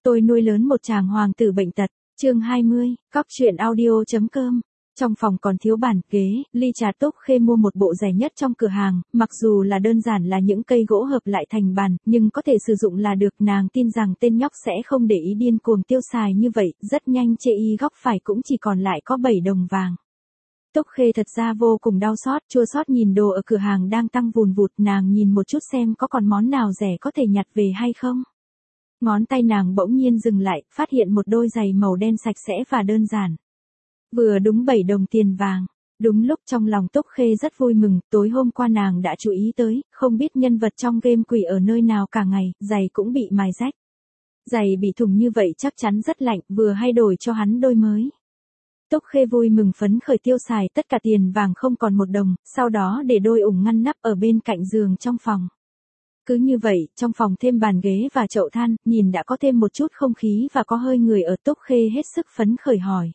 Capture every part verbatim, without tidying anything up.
Tôi nuôi lớn một chàng hoàng tử bệnh tật. Chương hai mươi, cóc truyện audio.com. Trong phòng còn thiếu bàn, ghế, ly trà Túc Khê mua một bộ rẻ nhất trong cửa hàng, mặc dù là đơn giản là những cây gỗ hợp lại thành bàn, nhưng có thể sử dụng là được. Nàng tin rằng tên nhóc sẽ không để ý điên cuồng tiêu xài như vậy, rất nhanh chê y góc phải cũng chỉ còn lại có bảy đồng vàng. Túc Khê thật ra vô cùng đau xót, chua xót nhìn đồ ở cửa hàng đang tăng vùn vụt, nàng nhìn một chút xem có còn món nào rẻ có thể nhặt về hay không. Ngón tay nàng bỗng nhiên dừng lại, phát hiện một đôi giày màu đen sạch sẽ và đơn giản. Vừa đúng bảy đồng tiền vàng. Đúng lúc trong lòng Túc Khê rất vui mừng, tối hôm qua nàng đã chú ý tới, không biết nhân vật trong game quỷ ở nơi nào cả ngày, giày cũng bị mài rách. Giày bị thủng như vậy chắc chắn rất lạnh, vừa hay đổi cho hắn đôi mới. Túc Khê vui mừng phấn khởi tiêu xài tất cả tiền vàng không còn một đồng, sau đó để đôi ủng ngăn nắp ở bên cạnh giường trong phòng. Cứ như vậy, trong phòng thêm bàn ghế và chậu than, nhìn đã có thêm một chút không khí và có hơi người ở. Túc Khê hết sức phấn khởi hỏi.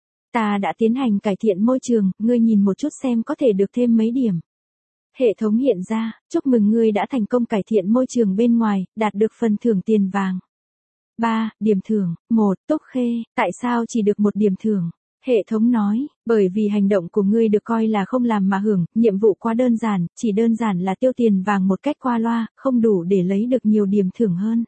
Ta đã tiến hành cải thiện môi trường, ngươi nhìn một chút xem có thể được thêm mấy điểm. Hệ thống hiện ra, chúc mừng ngươi đã thành công cải thiện môi trường bên ngoài, đạt được phần thưởng tiền vàng. ba. Điểm thưởng. một. Túc Khê, tại sao chỉ được một điểm thưởng? Hệ thống nói, bởi vì hành động của ngươi được coi là không làm mà hưởng, nhiệm vụ quá đơn giản, chỉ đơn giản là tiêu tiền vàng một cách qua loa, không đủ để lấy được nhiều điểm thưởng hơn.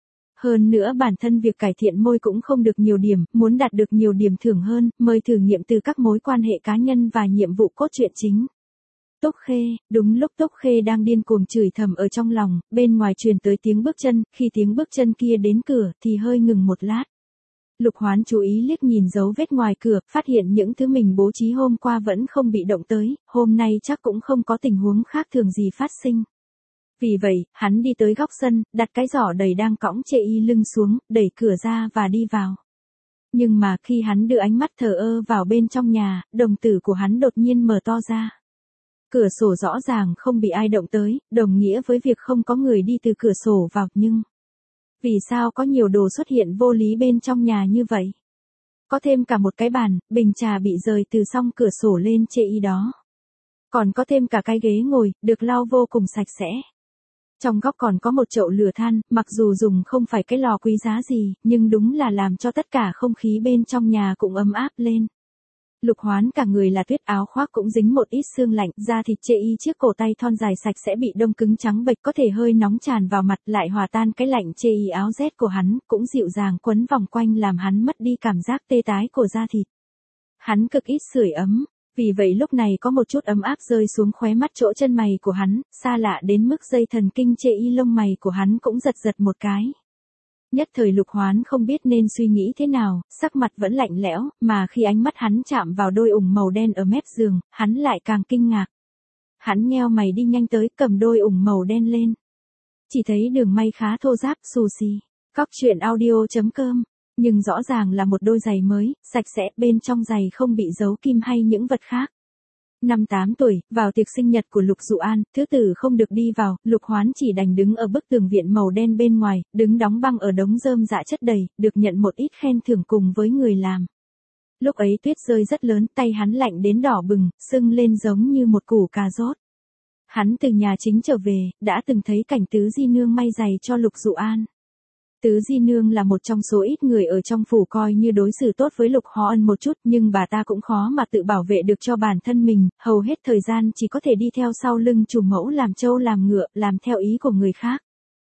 Hơn nữa bản thân việc cải thiện môi cũng không được nhiều điểm, muốn đạt được nhiều điểm thưởng hơn, mời thử nghiệm từ các mối quan hệ cá nhân và nhiệm vụ cốt truyện chính. Túc Khê, đúng lúc Túc Khê đang điên cuồng chửi thầm ở trong lòng, bên ngoài truyền tới tiếng bước chân, khi tiếng bước chân kia đến cửa thì hơi ngừng một lát. Lục Hoán chú ý liếc nhìn dấu vết ngoài cửa, phát hiện những thứ mình bố trí hôm qua vẫn không bị động tới, hôm nay chắc cũng không có tình huống khác thường gì phát sinh. Vì vậy, hắn đi tới góc sân, đặt cái giỏ đầy đang cõng chê y lưng xuống, đẩy cửa ra và đi vào. Nhưng mà khi hắn đưa ánh mắt thờ ơ vào bên trong nhà, đồng tử của hắn đột nhiên mở to ra. Cửa sổ rõ ràng không bị ai động tới, đồng nghĩa với việc không có người đi từ cửa sổ vào, nhưng vì sao có nhiều đồ xuất hiện vô lý bên trong nhà như vậy? Có thêm cả một cái bàn, bình trà bị rời từ song cửa sổ lên chê y đó. Còn có thêm cả cái ghế ngồi, được lau vô cùng sạch sẽ. Trong góc còn có một chậu lửa than, mặc dù dùng không phải cái lò quý giá gì, nhưng đúng là làm cho tất cả không khí bên trong nhà cũng ấm áp lên. Lục Hoán cả người là tuyết, áo khoác cũng dính một ít sương lạnh, da thịt chê y chiếc cổ tay thon dài sạch sẽ bị đông cứng trắng bệch, có thể hơi nóng tràn vào mặt lại hòa tan cái lạnh. Chê y áo rét của hắn cũng dịu dàng quấn vòng quanh làm hắn mất đi cảm giác tê tái của da thịt. Hắn cực ít sưởi ấm, vì vậy lúc này có một chút ấm áp rơi xuống khóe mắt chỗ chân mày của hắn, xa lạ đến mức dây thần kinh chê y lông mày của hắn cũng giật giật một cái. Nhất thời Lục Hoán không biết nên suy nghĩ thế nào, sắc mặt vẫn lạnh lẽo, mà khi ánh mắt hắn chạm vào đôi ủng màu đen ở mép giường, hắn lại càng kinh ngạc. Hắn nheo mày đi nhanh tới, cầm đôi ủng màu đen lên. Chỉ thấy đường may khá thô ráp, xù xì. Cóc truyện audio.com. Nhưng rõ ràng là một đôi giày mới, sạch sẽ, bên trong giày không bị giấu kim hay những vật khác. Năm tám tuổi, vào tiệc sinh nhật của Lục Dụ An, thứ tử không được đi vào, Lục Hoán chỉ đành đứng ở bức tường viện màu đen bên ngoài, đứng đóng băng ở đống rơm rạ chất đầy, được nhận một ít khen thưởng cùng với người làm. Lúc ấy tuyết rơi rất lớn, tay hắn lạnh đến đỏ bừng, sưng lên giống như một củ cà rốt. Hắn từ nhà chính trở về, đã từng thấy cảnh Tứ Di Nương may giày cho Lục Dụ An. Tứ Di Nương là một trong số ít người ở trong phủ coi như đối xử tốt với Lục Ho Ân một chút, nhưng bà ta cũng khó mà tự bảo vệ được cho bản thân mình, hầu hết thời gian chỉ có thể đi theo sau lưng chủ mẫu làm trâu làm ngựa, làm theo ý của người khác.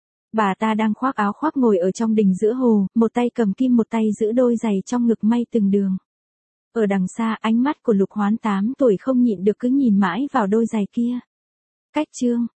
Bà ta đang khoác áo khoác ngồi ở trong đình giữa hồ, một tay cầm kim một tay giữ đôi giày trong ngực may từng đường. Ở đằng xa, ánh mắt của Lục Hoán tám tuổi không nhịn được cứ nhìn mãi vào đôi giày kia. Cách chương,